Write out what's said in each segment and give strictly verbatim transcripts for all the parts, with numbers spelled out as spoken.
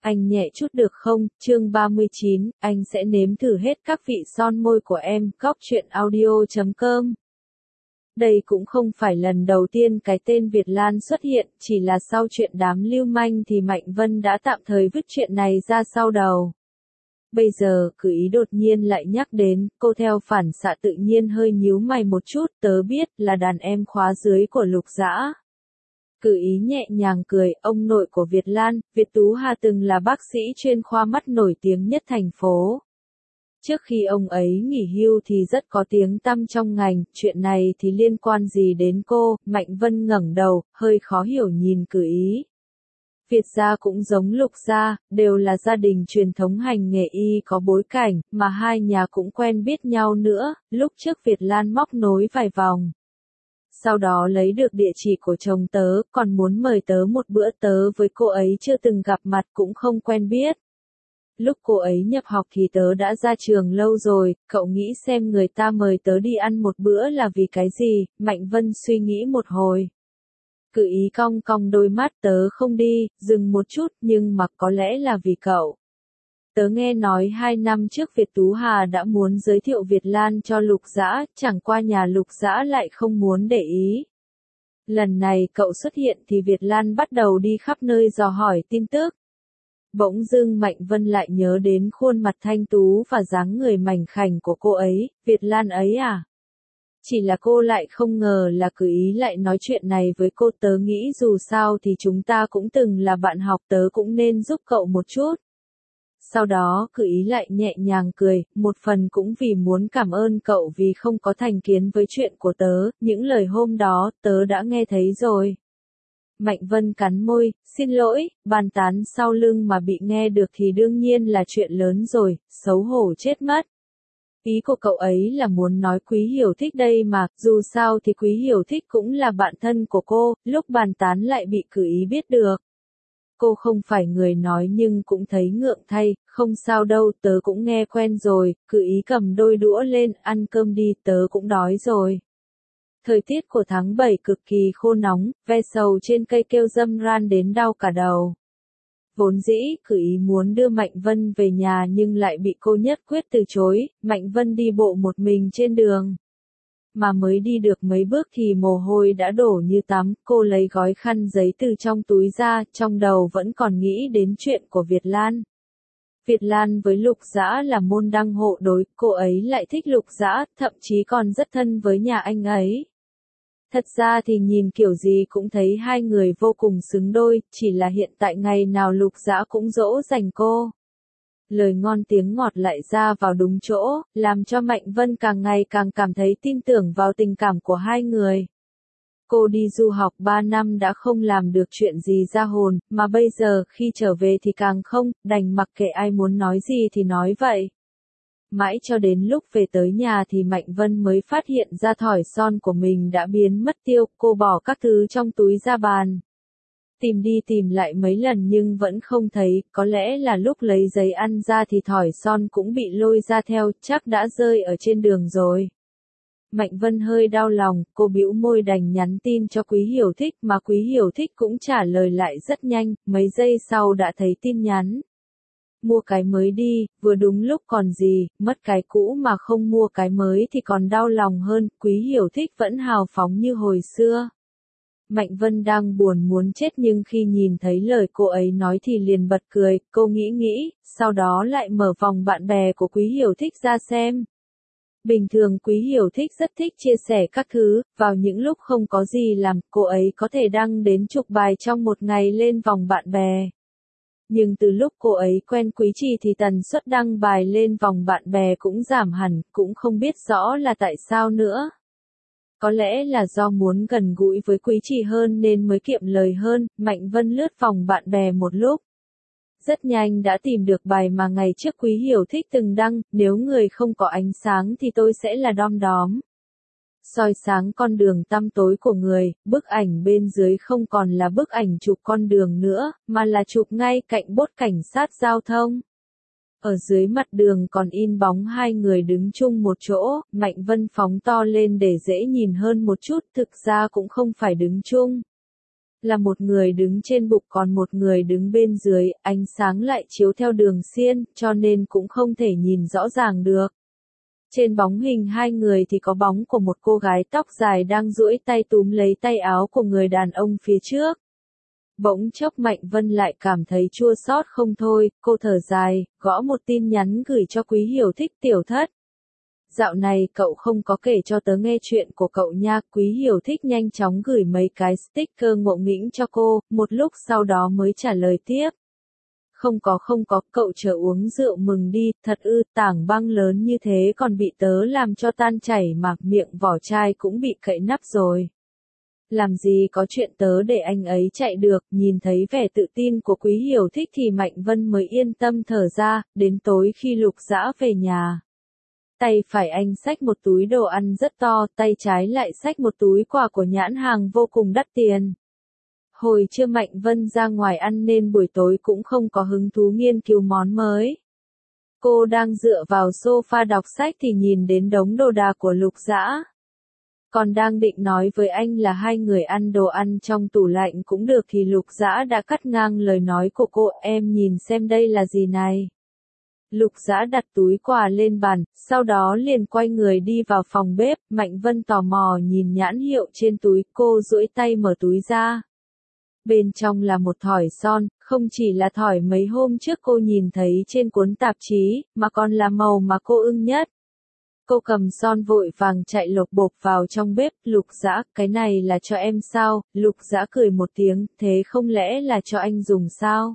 Anh nhẹ chút được không? Chương ba mươi chín, anh sẽ nếm thử hết các vị son môi của em. Góc truyện audio chấm com. Đây cũng không phải lần đầu tiên cái tên Việt Lan xuất hiện, chỉ là sau chuyện đám lưu manh thì Mạnh Vân đã tạm thời vứt chuyện này ra sau đầu. Bây giờ, Cử Ý đột nhiên lại nhắc đến, cô theo phản xạ tự nhiên hơi nhíu mày một chút, tớ biết là đàn em khóa dưới của Lục Dã. Cử Ý nhẹ nhàng cười, ông nội của Việt Lan, Việt Tú Hà từng là bác sĩ chuyên khoa mắt nổi tiếng nhất thành phố. Trước khi ông ấy nghỉ hưu thì rất có tiếng tăm trong ngành, chuyện này thì liên quan gì đến cô? Mạnh Vân ngẩng đầu, hơi khó hiểu nhìn Cử Ý. Việt gia cũng giống Lục gia, đều là gia đình truyền thống hành nghề y có bối cảnh, mà hai nhà cũng quen biết nhau nữa, lúc trước Việt Lan móc nối vài vòng. Sau đó lấy được địa chỉ của chồng tớ, còn muốn mời tớ một bữa, tớ với cô ấy chưa từng gặp mặt cũng không quen biết. Lúc cô ấy nhập học thì tớ đã ra trường lâu rồi, cậu nghĩ xem người ta mời tớ đi ăn một bữa là vì cái gì? Mạnh Vân suy nghĩ một hồi. Cử Ý cong cong đôi mắt, tớ không đi, dừng một chút, nhưng mà có lẽ là vì cậu. Tớ nghe nói hai năm trước Việt Tú Hà đã muốn giới thiệu Việt Lan cho Lục Dã, chẳng qua nhà Lục Dã lại không muốn để ý. Lần này cậu xuất hiện thì Việt Lan bắt đầu đi khắp nơi dò hỏi tin tức. Bỗng dưng Mạnh Vân lại nhớ đến khuôn mặt thanh tú và dáng người mảnh khảnh của cô ấy, Việt Lan ấy à? Chỉ là cô lại không ngờ là Cử Ý lại nói chuyện này với cô, tớ nghĩ dù sao thì chúng ta cũng từng là bạn học, tớ cũng nên giúp cậu một chút. Sau đó Cử Ý lại nhẹ nhàng cười, một phần cũng vì muốn cảm ơn cậu vì không có thành kiến với chuyện của tớ, những lời hôm đó tớ đã nghe thấy rồi. Mạnh Vân cắn môi, xin lỗi, bàn tán sau lưng mà bị nghe được thì đương nhiên là chuyện lớn rồi, xấu hổ chết mất. Ý của cậu ấy là muốn nói Quý Hiểu Thích đây mà, dù sao thì Quý Hiểu Thích cũng là bạn thân của cô, lúc bàn tán lại bị Cử Ý biết được. Cô không phải người nói nhưng cũng thấy ngượng thay, không sao đâu, tớ cũng nghe quen rồi. Cử Ý cầm đôi đũa lên, ăn cơm đi, tớ cũng đói rồi. Thời tiết của tháng bảy cực kỳ khô nóng, ve sầu trên cây kêu râm ran đến đau cả đầu. Vốn dĩ, Cử Ý muốn đưa Mạnh Vân về nhà nhưng lại bị cô nhất quyết từ chối, Mạnh Vân đi bộ một mình trên đường. Mà mới đi được mấy bước thì mồ hôi đã đổ như tắm, cô lấy gói khăn giấy từ trong túi ra, trong đầu vẫn còn nghĩ đến chuyện của Việt Lan. Việt Lan với Lục Dã là môn đăng hộ đối, cô ấy lại thích Lục Dã, thậm chí còn rất thân với nhà anh ấy. Thật ra thì nhìn kiểu gì cũng thấy hai người vô cùng xứng đôi, chỉ là hiện tại ngày nào Lục Dã cũng dỗ dành cô. Lời ngon tiếng ngọt lại ra vào đúng chỗ, làm cho Mạnh Vân càng ngày càng cảm thấy tin tưởng vào tình cảm của hai người. Cô đi du học ba năm đã không làm được chuyện gì ra hồn, mà bây giờ khi trở về thì càng không, đành mặc kệ ai muốn nói gì thì nói vậy. Mãi cho đến lúc về tới nhà thì Mạnh Vân mới phát hiện ra thỏi son của mình đã biến mất tiêu, cô bỏ các thứ trong túi ra bàn. Tìm đi tìm lại mấy lần nhưng vẫn không thấy, có lẽ là lúc lấy giấy ăn ra thì thỏi son cũng bị lôi ra theo, chắc đã rơi ở trên đường rồi. Mạnh Vân hơi đau lòng, cô bĩu môi đành nhắn tin cho Quý Hiểu Thích mà Quý Hiểu Thích cũng trả lời lại rất nhanh, mấy giây sau đã thấy tin nhắn. Mua cái mới đi, vừa đúng lúc còn gì, mất cái cũ mà không mua cái mới thì còn đau lòng hơn, Quý Hiểu Thích vẫn hào phóng như hồi xưa. Mạnh Vân đang buồn muốn chết nhưng khi nhìn thấy lời cô ấy nói thì liền bật cười, cô nghĩ nghĩ, sau đó lại mở vòng bạn bè của Quý Hiểu Thích ra xem. Bình thường Quý Hiểu Thích rất thích chia sẻ các thứ, vào những lúc không có gì làm, cô ấy có thể đăng đến chục bài trong một ngày lên vòng bạn bè. Nhưng từ lúc cô ấy quen Quý Trì thì tần suất đăng bài lên vòng bạn bè cũng giảm hẳn, cũng không biết rõ là tại sao nữa. Có lẽ là do muốn gần gũi với Quý Trì hơn nên mới kiệm lời hơn, Mạnh Vân lướt vòng bạn bè một lúc. Rất nhanh đã tìm được bài mà ngày trước Quý Hiểu Thích từng đăng, nếu người không có ánh sáng thì tôi sẽ là đom đóm. Soi sáng con đường tăm tối của người, bức ảnh bên dưới không còn là bức ảnh chụp con đường nữa, mà là chụp ngay cạnh bốt cảnh sát giao thông. Ở dưới mặt đường còn in bóng hai người đứng chung một chỗ, Mạnh Vân phóng to lên để dễ nhìn hơn một chút, thực ra cũng không phải đứng chung. Là một người đứng trên bục còn một người đứng bên dưới, ánh sáng lại chiếu theo đường xiên, cho nên cũng không thể nhìn rõ ràng được. Trên bóng hình hai người thì có bóng của một cô gái tóc dài đang duỗi tay túm lấy tay áo của người đàn ông phía trước. Bỗng chốc Mạnh Vân lại cảm thấy chua xót không thôi, cô thở dài, gõ một tin nhắn gửi cho Quý Hiểu Thích tiểu thất. Dạo này cậu không có kể cho tớ nghe chuyện của cậu nha. Quý Hiểu Thích nhanh chóng gửi mấy cái sticker ngộ nghĩnh cho cô, một lúc sau đó mới trả lời tiếp. Không có không có, cậu chờ uống rượu mừng đi, thật ư, tảng băng lớn như thế còn bị tớ làm cho tan chảy mà, miệng vỏ chai cũng bị cậy nắp rồi. Làm gì có chuyện tớ để anh ấy chạy được, nhìn thấy vẻ tự tin của Quý Hiểu Thích thì Mạnh Vân mới yên tâm thở ra, đến tối khi Lục Dã về nhà. Tay phải anh xách một túi đồ ăn rất to, tay trái lại xách một túi quà của nhãn hàng vô cùng đắt tiền. Hồi trưa Mạnh Vân ra ngoài ăn nên buổi tối cũng không có hứng thú nghiên cứu món mới. Cô đang dựa vào sofa đọc sách thì nhìn đến đống đồ đạc của Lục Dã. Còn đang định nói với anh là hai người ăn đồ ăn trong tủ lạnh cũng được thì Lục Dã đã cắt ngang lời nói của cô, em nhìn xem đây là gì này. Lục Dã đặt túi quà lên bàn, sau đó liền quay người đi vào phòng bếp, Mạnh Vân tò mò nhìn nhãn hiệu trên túi, cô duỗi tay mở túi ra. Bên trong là một thỏi son, không chỉ là thỏi mấy hôm trước cô nhìn thấy trên cuốn tạp chí, mà còn là màu mà cô ưng nhất. Cô cầm son vội vàng chạy lộc bộp vào trong bếp, Lục Dã, cái này là cho em sao? Lục Dã cười một tiếng, thế không lẽ là cho anh dùng sao?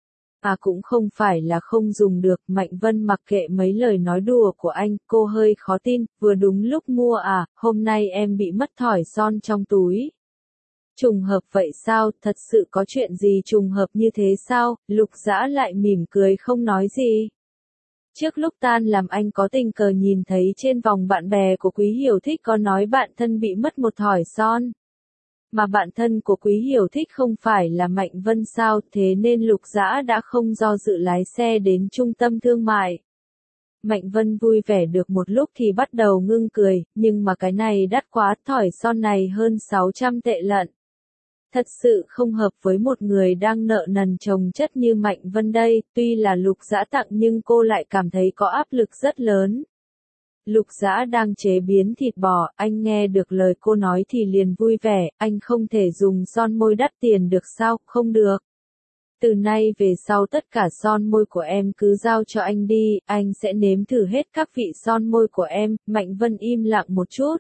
À cũng không phải là không dùng được, Mạnh Vân mặc kệ mấy lời nói đùa của anh, cô hơi khó tin, vừa đúng lúc mua à, hôm nay em bị mất thỏi son trong túi. Trùng hợp vậy sao, thật sự có chuyện gì trùng hợp như thế sao? Lục Dã lại mỉm cười không nói gì. Trước lúc tan làm anh có tình cờ nhìn thấy trên vòng bạn bè của Quý Hiểu Thích có nói bạn thân bị mất một thỏi son. Mà bạn thân của Quý Hiểu Thích không phải là Mạnh Vân sao, thế nên Lục Dã đã không do dự lái xe đến trung tâm thương mại. Mạnh Vân vui vẻ được một lúc thì bắt đầu ngưng cười, nhưng mà cái này đắt quá, thỏi son này hơn sáu trăm tệ lận. Thật sự không hợp với một người đang nợ nần chồng chất như Mạnh Vân đây, tuy là Lục Dã tặng nhưng cô lại cảm thấy có áp lực rất lớn. Lục Dã đang chế biến thịt bò, anh nghe được lời cô nói thì liền vui vẻ, anh không thể dùng son môi đắt tiền được sao, không được. Từ nay về sau tất cả son môi của em cứ giao cho anh đi, anh sẽ nếm thử hết các vị son môi của em. Mạnh Vân im lặng một chút.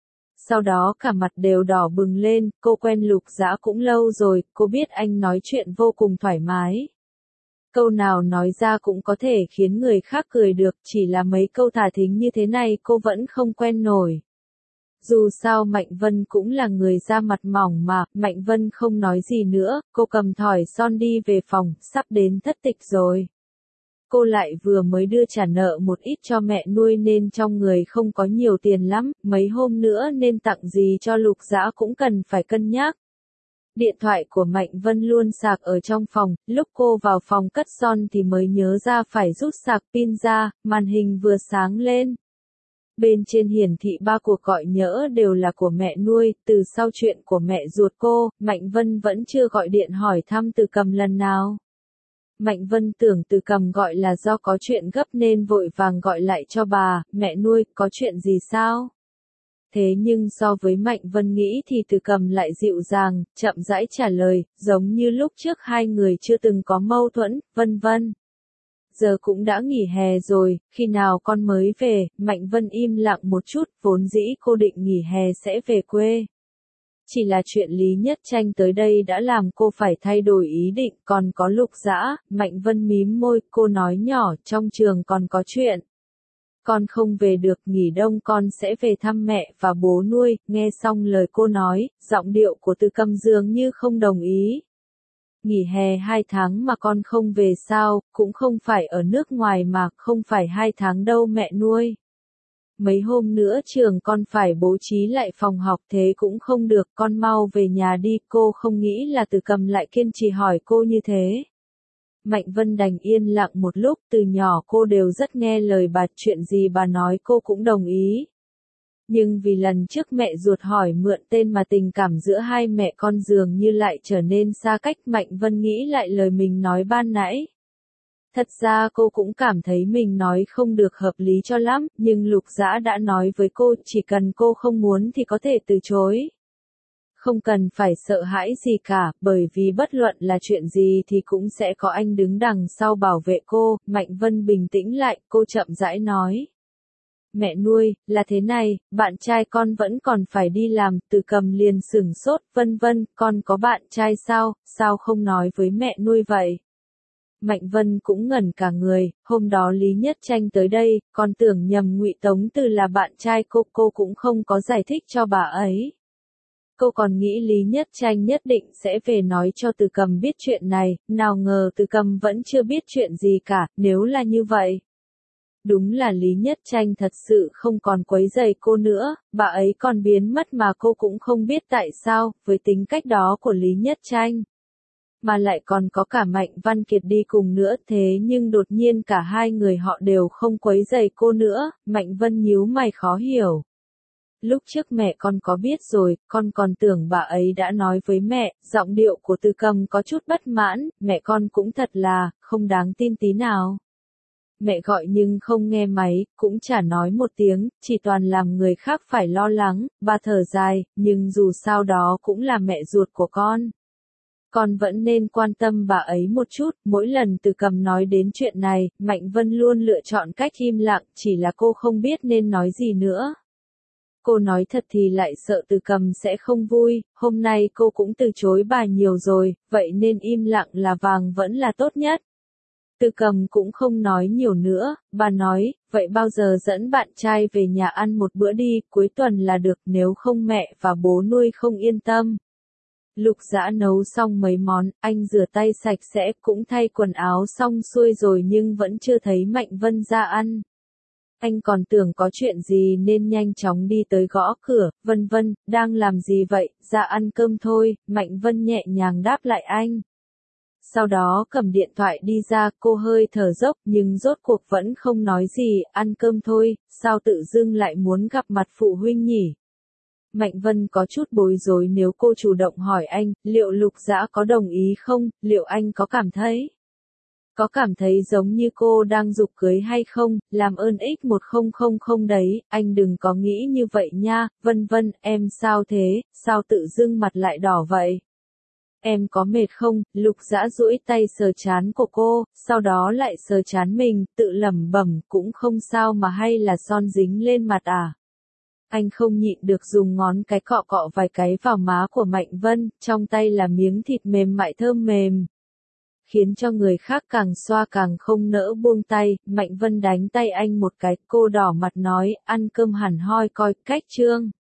Sau đó cả mặt đều đỏ bừng lên, cô quen Lục Dã cũng lâu rồi, cô biết anh nói chuyện vô cùng thoải mái. Câu nào nói ra cũng có thể khiến người khác cười được, chỉ là mấy câu thả thính như thế này cô vẫn không quen nổi. Dù sao Mạnh Vân cũng là người da mặt mỏng mà, Mạnh Vân không nói gì nữa, cô cầm thỏi son đi về phòng, sắp đến thất tịch rồi. Cô lại vừa mới đưa trả nợ một ít cho mẹ nuôi nên trong người không có nhiều tiền lắm, mấy hôm nữa nên tặng gì cho Lục Dã cũng cần phải cân nhắc. Điện thoại của Mạnh Vân luôn sạc ở trong phòng, lúc cô vào phòng cất son thì mới nhớ ra phải rút sạc pin ra, màn hình vừa sáng lên. Bên trên hiển thị ba cuộc gọi nhỡ đều là của mẹ nuôi, từ sau chuyện của mẹ ruột cô, Mạnh Vân vẫn chưa gọi điện hỏi thăm Từ Cầm lần nào. Mạnh Vân tưởng Từ Cầm gọi là do có chuyện gấp nên vội vàng gọi lại cho bà, mẹ nuôi, có chuyện gì sao? Thế nhưng so với Mạnh Vân nghĩ thì Từ Cầm lại dịu dàng, chậm rãi trả lời, giống như lúc trước hai người chưa từng có mâu thuẫn, vân vân. Giờ cũng đã nghỉ hè rồi, khi nào con mới về? Mạnh Vân im lặng một chút, vốn dĩ cô định nghỉ hè sẽ về quê. Chỉ là chuyện Lý Nhất Tranh tới đây đã làm cô phải thay đổi ý định, còn có Lục Dã. Mạnh Vân mím môi, cô nói nhỏ, trong trường còn có chuyện. Con không về được, nghỉ đông con sẽ về thăm mẹ và bố nuôi. Nghe xong lời cô nói, giọng điệu của Từ Cầm dường như không đồng ý. Nghỉ hè hai tháng mà con không về sao, cũng không phải ở nước ngoài mà, không phải hai tháng đâu mẹ nuôi. Mấy hôm nữa trường con phải bố trí lại phòng học thế cũng không được, con mau về nhà đi. Cô không nghĩ là Từ Cầm lại kiên trì hỏi cô như thế. Mạnh Vân đành yên lặng một lúc, từ nhỏ cô đều rất nghe lời bà, chuyện gì bà nói cô cũng đồng ý. Nhưng vì lần trước mẹ ruột hỏi mượn tên mà tình cảm giữa hai mẹ con dường như lại trở nên xa cách. Mạnh Vân nghĩ lại lời mình nói ban nãy. Thật ra cô cũng cảm thấy mình nói không được hợp lý cho lắm, nhưng Lục Dã đã nói với cô chỉ cần cô không muốn thì có thể từ chối. Không cần phải sợ hãi gì cả, bởi vì bất luận là chuyện gì thì cũng sẽ có anh đứng đằng sau bảo vệ cô. Mạnh Vân bình tĩnh lại, cô chậm rãi nói. Mẹ nuôi, là thế này, bạn trai con vẫn còn phải đi làm. Từ Cầm liền sửng sốt, vân vân, con có bạn trai sao, sao không nói với mẹ nuôi vậy? Mạnh Vân cũng ngẩn cả người, hôm đó Lý Nhất Tranh tới đây, con tưởng nhầm Ngụy Tống Từ là bạn trai cô, cô cũng không có giải thích cho bà ấy. Cô còn nghĩ Lý Nhất Tranh nhất định sẽ về nói cho Từ Cầm biết chuyện này, nào ngờ Từ Cầm vẫn chưa biết chuyện gì cả. Nếu là như vậy, đúng là Lý Nhất Tranh thật sự không còn quấy rầy cô nữa, bà ấy còn biến mất mà cô cũng không biết tại sao. Với tính cách đó của Lý Nhất Tranh, mà lại còn có cả Mạnh Văn Kiệt đi cùng nữa, thế nhưng đột nhiên cả hai người họ đều không quấy rầy cô nữa. Mạnh Vân nhíu mày khó hiểu. Lúc trước mẹ con có biết rồi, con còn tưởng bà ấy đã nói với mẹ. Giọng điệu của Từ Cầm có chút bất mãn, mẹ con cũng thật là không đáng tin tí nào. Mẹ gọi nhưng không nghe máy, cũng chả nói một tiếng, chỉ toàn làm người khác phải lo lắng. Bà thở dài, nhưng dù sao đó cũng là mẹ ruột của con. Con vẫn nên quan tâm bà ấy một chút. Mỗi lần Từ Cầm nói đến chuyện này, Mạnh Vân luôn lựa chọn cách im lặng, chỉ là cô không biết nên nói gì nữa. Cô nói thật thì lại sợ Từ Cầm sẽ không vui, hôm nay cô cũng từ chối bà nhiều rồi, vậy nên im lặng là vàng vẫn là tốt nhất. Từ Cầm cũng không nói nhiều nữa, bà nói, vậy bao giờ dẫn bạn trai về nhà ăn một bữa đi, cuối tuần là được, nếu không mẹ và bố nuôi không yên tâm. Lục Dã nấu xong mấy món, anh rửa tay sạch sẽ, cũng thay quần áo xong xuôi rồi nhưng vẫn chưa thấy Mạnh Vân ra ăn. Anh còn tưởng có chuyện gì nên nhanh chóng đi tới gõ cửa. Vân Vân, đang làm gì vậy? Ra ăn cơm thôi. Mạnh Vân nhẹ nhàng đáp lại anh. Sau đó cầm điện thoại đi ra, cô hơi thở dốc nhưng rốt cuộc vẫn không nói gì. Ăn cơm thôi, sao tự dưng lại muốn gặp mặt phụ huynh nhỉ? Mạnh Vân có chút bối rối nếu cô chủ động hỏi anh, liệu Lục Dã có đồng ý không, liệu anh có cảm thấy? Có cảm thấy giống như cô đang giục cưới hay không, làm ơn x một không không không đấy, anh đừng có nghĩ như vậy nha. Vân Vân, em sao thế, sao tự dưng mặt lại đỏ vậy? Em có mệt không? Lục Dã duỗi tay sờ trán của cô, sau đó lại sờ trán mình, tự lẩm bẩm, cũng không sao mà, hay là son dính lên mặt à? Anh không nhịn được dùng ngón cái cọ cọ vài cái vào má của Mạnh Vân, trong tay là miếng thịt mềm mại thơm mềm, khiến cho người khác càng xoa càng không nỡ buông tay. Mạnh Vân đánh tay anh một cái, cô đỏ mặt nói, ăn cơm hẳn hoi coi, cách trương.